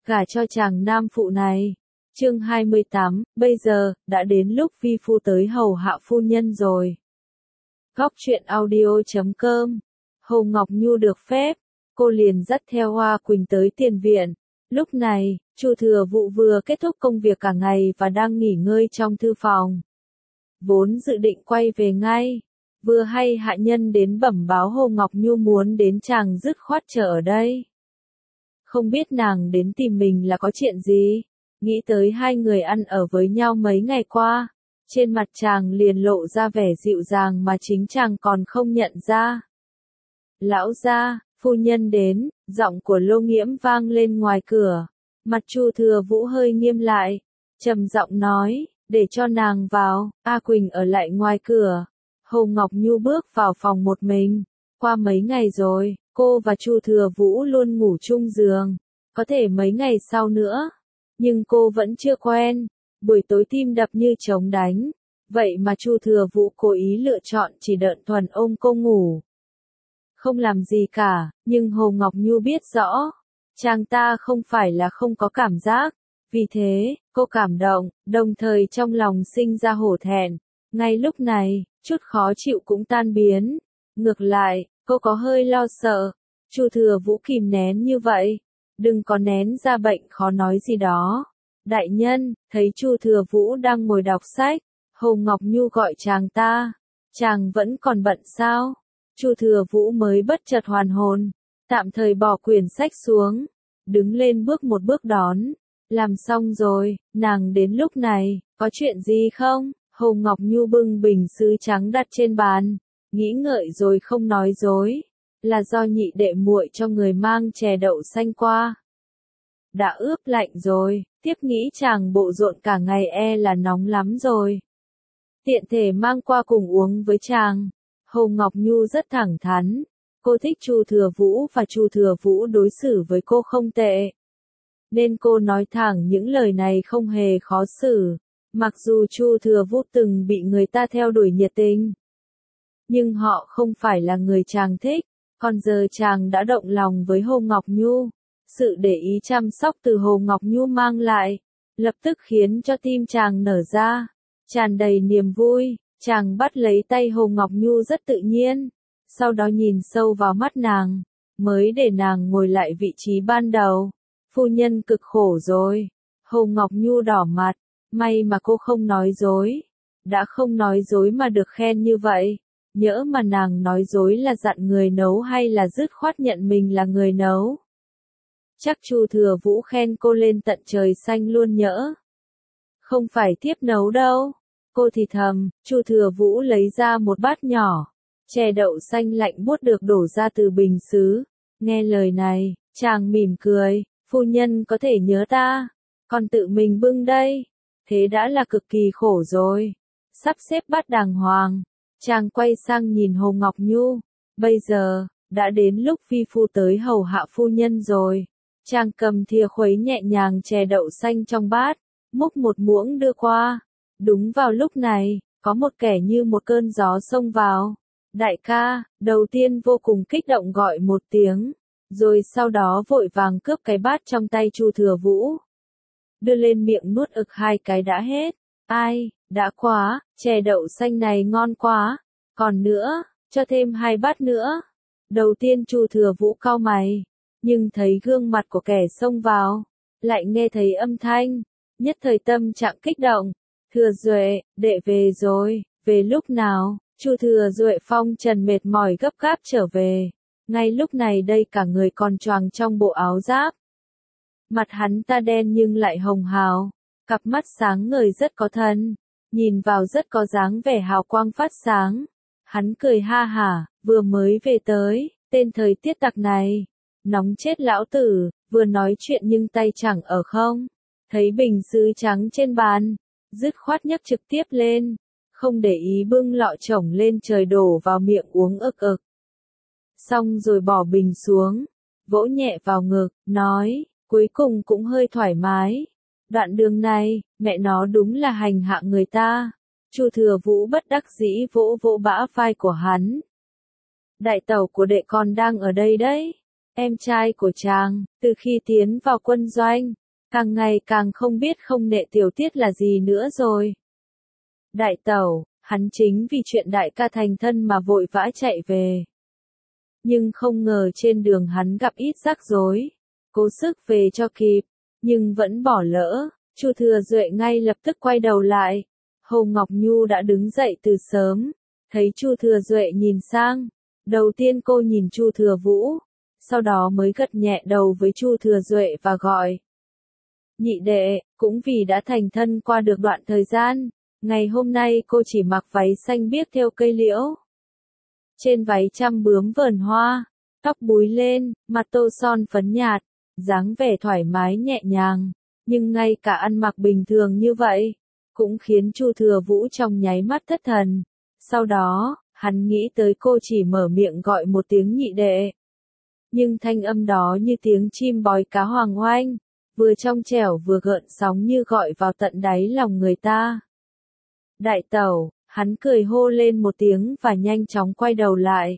gả cho chàng nam phụ này. Chương 28, bây giờ, đã đến lúc vi phu tới hầu hạ phu nhân rồi. Góc truyện audio.com. Hồ Ngọc Nhu được phép, cô liền dắt theo Hoa Quỳnh tới tiền viện. Lúc này, Chu Thừa Vũ vừa kết thúc công việc cả ngày và đang nghỉ ngơi trong thư phòng. Vốn dự định quay về ngay, vừa hay hạ nhân đến bẩm báo Hồ Ngọc Nhu muốn đến, chàng dứt khoát chờ ở đây. Không biết nàng đến tìm mình là có chuyện gì, nghĩ tới hai người ăn ở với nhau mấy ngày qua, trên mặt chàng liền lộ ra vẻ dịu dàng mà chính chàng còn không nhận ra. Lão gia, phu nhân đến, giọng của Lô Nghiễm vang lên ngoài cửa, mặt Chu Thừa Vũ hơi nghiêm lại, trầm giọng nói, để cho nàng vào. A Quỳnh ở lại ngoài cửa. Hồ Ngọc Nhu bước vào phòng một mình, qua mấy ngày rồi, cô và Chu Thừa Vũ luôn ngủ chung giường, có thể mấy ngày sau nữa, nhưng cô vẫn chưa quen, buổi tối tim đập như trống đánh, vậy mà Chu Thừa Vũ cố ý lựa chọn chỉ đơn thuần ôm cô ngủ. Không làm gì cả, nhưng Hồ Ngọc Nhu biết rõ, chàng ta không phải là không có cảm giác, vì thế, cô cảm động, đồng thời trong lòng sinh ra hổ thẹn. Ngay lúc này, chút khó chịu cũng tan biến. Ngược lại, cô có hơi lo sợ. Chu Thừa Vũ kìm nén như vậy, đừng có nén ra bệnh khó nói gì đó. Đại nhân, thấy Chu Thừa Vũ đang ngồi đọc sách, Hồ Ngọc Nhu gọi chàng ta. Chàng vẫn còn bận sao? Chu Thừa Vũ mới bất chợt hoàn hồn, tạm thời bỏ quyển sách xuống, đứng lên bước một bước đón. Làm xong rồi, nàng đến lúc này, có chuyện gì không? Hồ Ngọc Nhu bưng bình sứ trắng đặt trên bàn, nghĩ ngợi rồi không nói dối, là do nhị đệ muội cho người mang chè đậu xanh qua. Đã ướp lạnh rồi, tiếp nghĩ chàng bộ rộn cả ngày là nóng lắm rồi. Tiện thể mang qua cùng uống với chàng. Hồ Ngọc Nhu rất thẳng thắn, cô thích Chu Thừa Vũ và Chu Thừa Vũ đối xử với cô không tệ. Nên cô nói thẳng những lời này không hề khó xử, mặc dù Chu Thừa Vũ từng bị người ta theo đuổi nhiệt tình. Nhưng họ không phải là người chàng thích, còn giờ chàng đã động lòng với Hồ Ngọc Nhu. Sự để ý chăm sóc từ Hồ Ngọc Nhu mang lại, lập tức khiến cho tim chàng nở ra, tràn đầy niềm vui. Chàng bắt lấy tay Hồ Ngọc Nhu rất tự nhiên, sau đó nhìn sâu vào mắt nàng, mới để nàng ngồi lại vị trí ban đầu. Phu nhân cực khổ rồi. Hồ Ngọc Nhu đỏ mặt, may mà cô không nói dối. Đã không nói dối mà được khen như vậy, nhỡ mà nàng nói dối là dặn người nấu hay là dứt khoát nhận mình là người nấu. Chắc Chu Thừa Vũ khen cô lên tận trời xanh luôn nhỡ. Không phải tiếp nấu đâu. Cô thì thầm. Chu Thừa Vũ lấy ra một bát nhỏ, chè đậu xanh lạnh buốt được đổ ra từ bình sứ. Nghe lời này, chàng mỉm cười, phu nhân có thể nhớ ta, còn tự mình bưng đây, thế đã là cực kỳ khổ rồi. Sắp xếp bát đàng hoàng, chàng quay sang nhìn Hồ Ngọc Nhu, bây giờ, đã đến lúc phi phu tới hầu hạ phu nhân rồi. Chàng cầm thìa khuấy nhẹ nhàng chè đậu xanh trong bát, múc một muỗng đưa qua. Đúng vào lúc này, có một kẻ như một cơn gió xông vào. Đại ca, đầu tiên vô cùng kích động gọi một tiếng, rồi sau đó vội vàng cướp cái bát trong tay Chu Thừa Vũ. Đưa lên miệng nuốt ực hai cái đã hết. Ai, đã quá, chè đậu xanh này ngon quá. Còn nữa, cho thêm 2 bát nữa. Đầu tiên Chu Thừa Vũ cau mày, nhưng thấy gương mặt của kẻ xông vào, lại nghe thấy âm thanh, nhất thời tâm trạng kích động. Thừa Duệ, đệ về rồi, về lúc nào? Chu Thừa Duệ phong trần mệt mỏi gấp gáp trở về. Ngay lúc này đây cả người còn choàng trong bộ áo giáp. Mặt hắn ta đen nhưng lại hồng hào, cặp mắt sáng ngời rất có thần, nhìn vào rất có dáng vẻ hào quang phát sáng. Hắn cười ha hả, vừa mới về tới, tên thời tiết tặc này, nóng chết lão tử, vừa nói chuyện nhưng tay chẳng ở không. Thấy bình sứ trắng trên bàn, dứt khoát nhấc trực tiếp lên, không để ý bưng lọ chổng lên trời đổ vào miệng uống ực ực. Xong rồi bỏ bình xuống, vỗ nhẹ vào ngực, nói, cuối cùng cũng hơi thoải mái. Đoạn đường này, mẹ nó đúng là hành hạ người ta. Chu Thừa Vũ bất đắc dĩ vỗ vỗ bả vai của hắn. Đại tẩu của đệ con đang ở đây đấy. Em trai của chàng, từ khi tiến vào quân doanh, càng ngày càng không biết không nệ tiểu tiết là gì nữa rồi. Đại tẩu, hắn chính vì chuyện đại ca thành thân mà vội vã chạy về. Nhưng không ngờ trên đường hắn gặp ít rắc rối, cố sức về cho kịp, nhưng vẫn bỏ lỡ. Chu Thừa Duệ ngay lập tức quay đầu lại. Hồ Ngọc Nhu đã đứng dậy từ sớm, thấy Chu Thừa Duệ nhìn sang, đầu tiên cô nhìn Chu Thừa Vũ, sau đó mới gật nhẹ đầu với Chu Thừa Duệ và gọi. Nhị đệ, cũng vì đã thành thân qua được đoạn thời gian, ngày hôm nay cô chỉ mặc váy xanh biếc theo cây liễu. Trên váy trăm bướm vờn hoa, tóc búi lên, mặt tô son phấn nhạt, dáng vẻ thoải mái nhẹ nhàng, nhưng ngay cả ăn mặc bình thường như vậy, cũng khiến Chu Thừa Vũ trong nháy mắt thất thần. Sau đó, hắn nghĩ tới cô chỉ mở miệng gọi một tiếng nhị đệ. Nhưng thanh âm đó như tiếng chim bói cá hoàng oanh, vừa trong trẻo vừa gợn sóng như gọi vào tận đáy lòng người ta. Đại tẩu, hắn cười hô lên một tiếng và nhanh chóng quay đầu lại.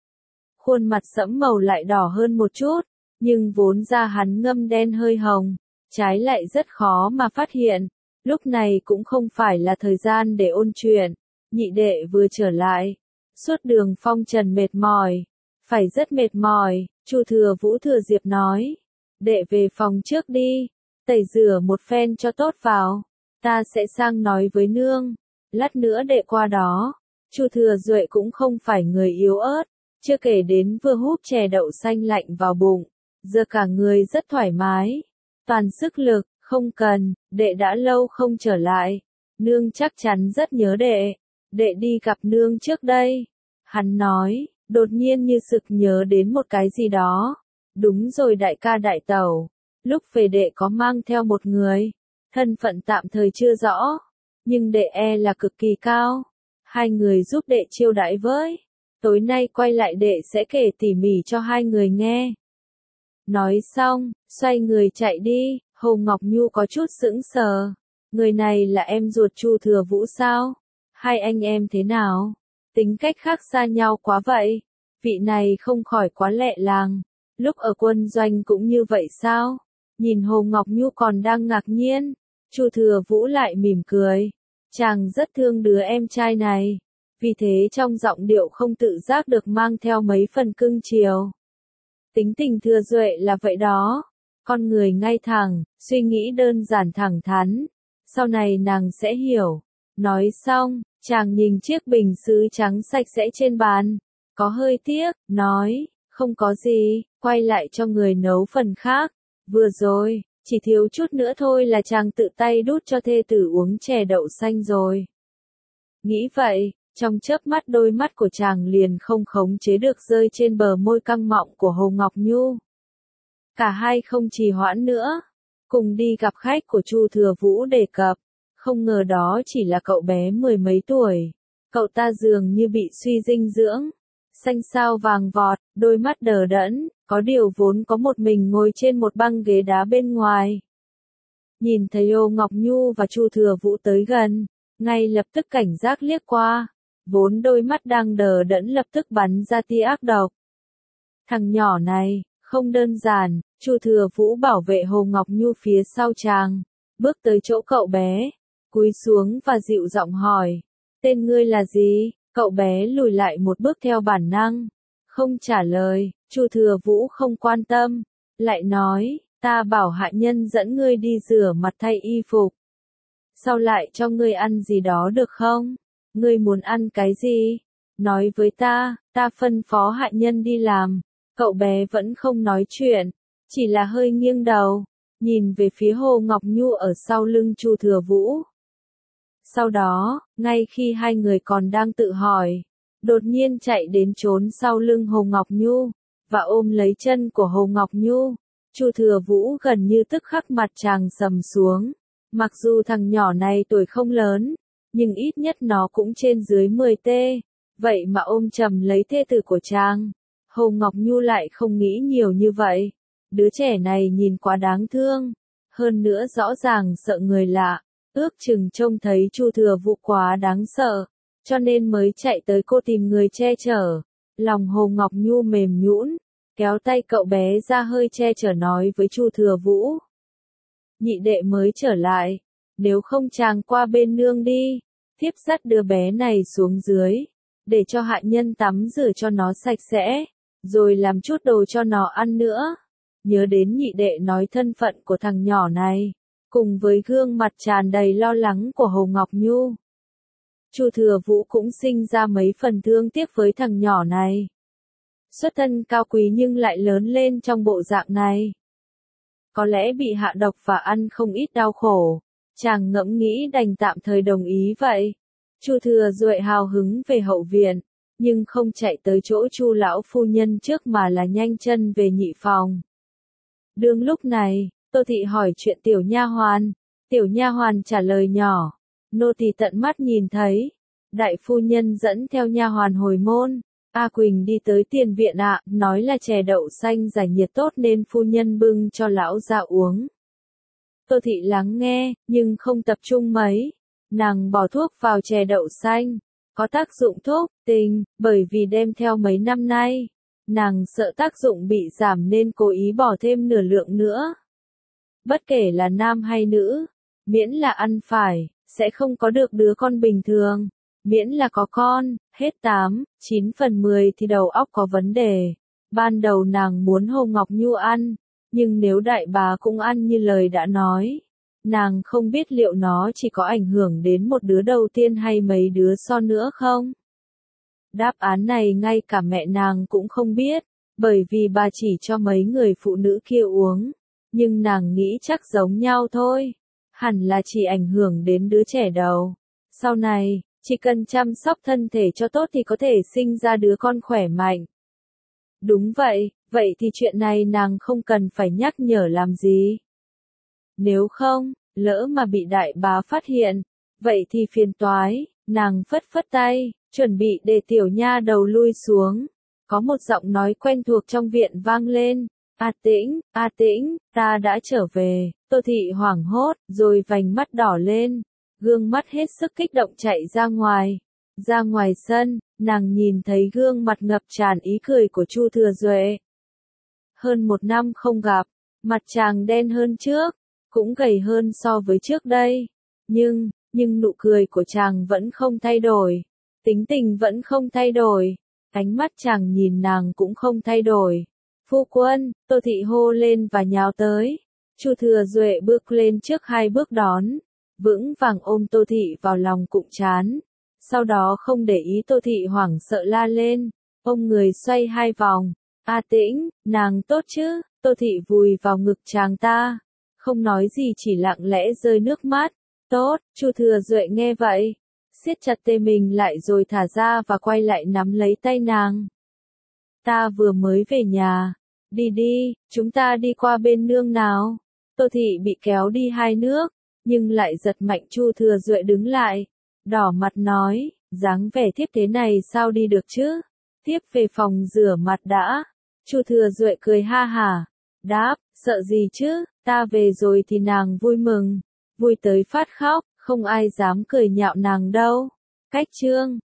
Khuôn mặt sẫm màu lại đỏ hơn một chút, nhưng vốn da hắn ngâm đen hơi hồng, trái lại rất khó mà phát hiện. Lúc này cũng không phải là thời gian để ôn chuyện, nhị đệ vừa trở lại, suốt đường phong trần mệt mỏi, phải rất mệt mỏi. Chu Thừa Vũ thừa diệp nói, đệ về phòng trước đi, tẩy rửa một phen cho tốt vào, ta sẽ sang nói với nương, lát nữa đệ qua đó. Chu Thừa Duệ cũng không phải người yếu ớt, chưa kể đến vừa húp chè đậu xanh lạnh vào bụng, giờ cả người rất thoải mái, toàn sức lực. Không cần, đệ đã lâu không trở lại, nương chắc chắn rất nhớ đệ đi gặp nương trước đây. Hắn nói, đột nhiên như sực nhớ đến một cái gì đó. Đúng rồi đại ca đại tẩu, lúc về đệ có mang theo một người, thân phận tạm thời chưa rõ, nhưng đệ e là cực kỳ cao. Hai người giúp đệ chiêu đãi với, tối nay quay lại đệ sẽ kể tỉ mỉ cho hai người nghe. Nói xong, xoay người chạy đi. Hồ Ngọc Nhu có chút sững sờ, người này là em ruột Chu Thừa Vũ sao? Hai anh em thế nào? Tính cách khác xa nhau quá vậy, vị này không khỏi quá lẹ làng, lúc ở quân doanh cũng như vậy sao? Nhìn Hồ Ngọc Nhu còn đang ngạc nhiên, Chu Thừa Vũ lại mỉm cười, chàng rất thương đứa em trai này, vì thế trong giọng điệu không tự giác được mang theo mấy phần cưng chiều. Tính tình Thừa Duệ là vậy đó. Con người ngay thẳng, suy nghĩ đơn giản thẳng thắn, sau này nàng sẽ hiểu. Nói xong, chàng nhìn chiếc bình sứ trắng sạch sẽ trên bàn, có hơi tiếc, nói, không có gì, quay lại cho người nấu phần khác. Vừa rồi, chỉ thiếu chút nữa thôi là chàng tự tay đút cho thê tử uống chè đậu xanh rồi. Nghĩ vậy, trong chớp mắt đôi mắt của chàng liền không khống chế được rơi trên bờ môi căng mọng của Hồ Ngọc Nhu. Cả hai không trì hoãn nữa, cùng đi gặp khách của Chu Thừa Vũ đề cập, không ngờ đó chỉ là cậu bé mười mấy tuổi, cậu ta dường như bị suy dinh dưỡng, xanh xao vàng vọt, đôi mắt đờ đẫn, có điều vốn có một mình ngồi trên một băng ghế đá bên ngoài. Nhìn thấy Hồ Ngọc Nhu và Chu Thừa Vũ tới gần, ngay lập tức cảnh giác liếc qua, vốn đôi mắt đang đờ đẫn lập tức bắn ra tia ác độc. Thằng nhỏ này, không đơn giản. Chu Thừa Vũ bảo vệ Hồ Ngọc Nhu phía sau chàng, bước tới chỗ cậu bé, cúi xuống và dịu giọng hỏi, tên ngươi là gì? Cậu bé lùi lại một bước theo bản năng, không trả lời. Chu Thừa Vũ không quan tâm, lại nói, ta bảo hạ nhân dẫn ngươi đi rửa mặt thay y phục, sau lại cho ngươi ăn gì đó được không? Ngươi muốn ăn cái gì? Nói với ta phân phó hạ nhân đi làm. Cậu bé vẫn không nói chuyện, chỉ là hơi nghiêng đầu, nhìn về phía Hồ Ngọc Nhu ở sau lưng Chu Thừa Vũ. Sau đó, ngay khi hai người còn đang tự hỏi, đột nhiên chạy đến trốn sau lưng Hồ Ngọc Nhu, và ôm lấy chân của Hồ Ngọc Nhu. Chu Thừa Vũ gần như tức khắc mặt chàng sầm xuống, mặc dù thằng nhỏ này tuổi không lớn, nhưng ít nhất nó cũng trên dưới 10T, vậy mà ôm chầm lấy thê tử của chàng. Hồ Ngọc Nhu lại không nghĩ nhiều như vậy, đứa trẻ này nhìn quá đáng thương, hơn nữa rõ ràng sợ người lạ, ước chừng trông thấy Chu Thừa Vũ quá đáng sợ, cho nên mới chạy tới cô tìm người che chở. Lòng Hồ Ngọc Nhu mềm nhũn, kéo tay cậu bé ra hơi che chở nói với Chu Thừa Vũ. Nhị đệ mới trở lại, nếu không chàng qua bên nương đi, thiếp dắt đứa bé này xuống dưới, để cho hạ nhân tắm rửa cho nó sạch sẽ, rồi làm chút đồ cho nó ăn nữa. Nhớ đến nhị đệ nói thân phận của thằng nhỏ này, cùng với gương mặt tràn đầy lo lắng của Hồ Ngọc Nhu, Chu Thừa Vũ cũng sinh ra mấy phần thương tiếc với thằng nhỏ này. Xuất thân cao quý nhưng lại lớn lên trong bộ dạng này. Có lẽ bị hạ độc và ăn không ít đau khổ, chàng ngẫm nghĩ đành tạm thời đồng ý vậy. Chu Thừa Duệ hào hứng về hậu viện, nhưng không chạy tới chỗ Chu lão phu nhân trước mà là nhanh chân về nhị phòng. Đương lúc này, Tô thị hỏi chuyện tiểu nha hoàn, tiểu nha hoàn trả lời nhỏ, nô tỳ tận mắt nhìn thấy, đại phu nhân dẫn theo nha hoàn hồi môn, A Quỳnh đi tới tiền viện ạ, nói là chè đậu xanh giải nhiệt tốt nên phu nhân bưng cho lão ra uống. Tô thị lắng nghe, nhưng không tập trung mấy, nàng bỏ thuốc vào chè đậu xanh, có tác dụng thuốc tình, bởi vì đem theo mấy năm nay, nàng sợ tác dụng bị giảm nên cố ý bỏ thêm nửa lượng nữa. Bất kể là nam hay nữ, miễn là ăn phải, sẽ không có được đứa con bình thường. Miễn là có con, hết 8, 9 phần 10 thì đầu óc có vấn đề. Ban đầu nàng muốn Hồ Ngọc Nhu ăn, nhưng nếu đại bá cũng ăn như lời đã nói, nàng không biết liệu nó chỉ có ảnh hưởng đến một đứa đầu tiên hay mấy đứa sau nữa không? Đáp án này ngay cả mẹ nàng cũng không biết, bởi vì bà chỉ cho mấy người phụ nữ kia uống, nhưng nàng nghĩ chắc giống nhau thôi, hẳn là chỉ ảnh hưởng đến đứa trẻ đầu. Sau này, chỉ cần chăm sóc thân thể cho tốt thì có thể sinh ra đứa con khỏe mạnh. Đúng vậy, vậy thì chuyện này nàng không cần phải nhắc nhở làm gì. Nếu không, lỡ mà bị đại bá phát hiện, vậy thì phiền toái, nàng phất phất tay, chuẩn bị để tiểu nha đầu lui xuống. Có một giọng nói quen thuộc trong viện vang lên, A Tĩnh, ta đã trở về. Tô thị hoảng hốt, rồi vành mắt đỏ lên, gương mắt hết sức kích động chạy ra ngoài. Ra ngoài sân, nàng nhìn thấy gương mặt ngập tràn ý cười của Chu Thừa Duệ. Hơn 1 năm không gặp, mặt chàng đen hơn trước, cũng gầy hơn so với trước đây. Nhưng nụ cười của chàng vẫn không thay đổi, tính tình vẫn không thay đổi, ánh mắt chàng nhìn nàng cũng không thay đổi. Phu quân, Tô thị hô lên và nhào tới. Chu Thừa Duệ bước lên trước 2 bước đón, vững vàng ôm Tô thị vào lòng cụm trán. Sau đó không để ý Tô thị hoảng sợ la lên, ông người xoay 2 vòng. A Tĩnh, nàng tốt chứ? Tô thị vùi vào ngực chàng ta, không nói gì chỉ lặng lẽ rơi nước mắt. Tốt, Chu Thừa Duệ nghe vậy, siết chặt tay mình lại rồi thả ra và quay lại nắm lấy tay nàng. Ta vừa mới về nhà, đi, chúng ta đi qua bên nương nào. Tô thị bị kéo đi 2 nước, nhưng lại giật mạnh Chu Thừa Duệ đứng lại, đỏ mặt nói, dáng vẻ thiếp thế này sao đi được chứ? Thiếp về phòng rửa mặt đã. Chu Thừa Duệ cười ha hả, đáp, sợ gì chứ, ta về rồi thì nàng vui mừng, vui tới phát khóc, không ai dám cười nhạo nàng đâu. Cách chương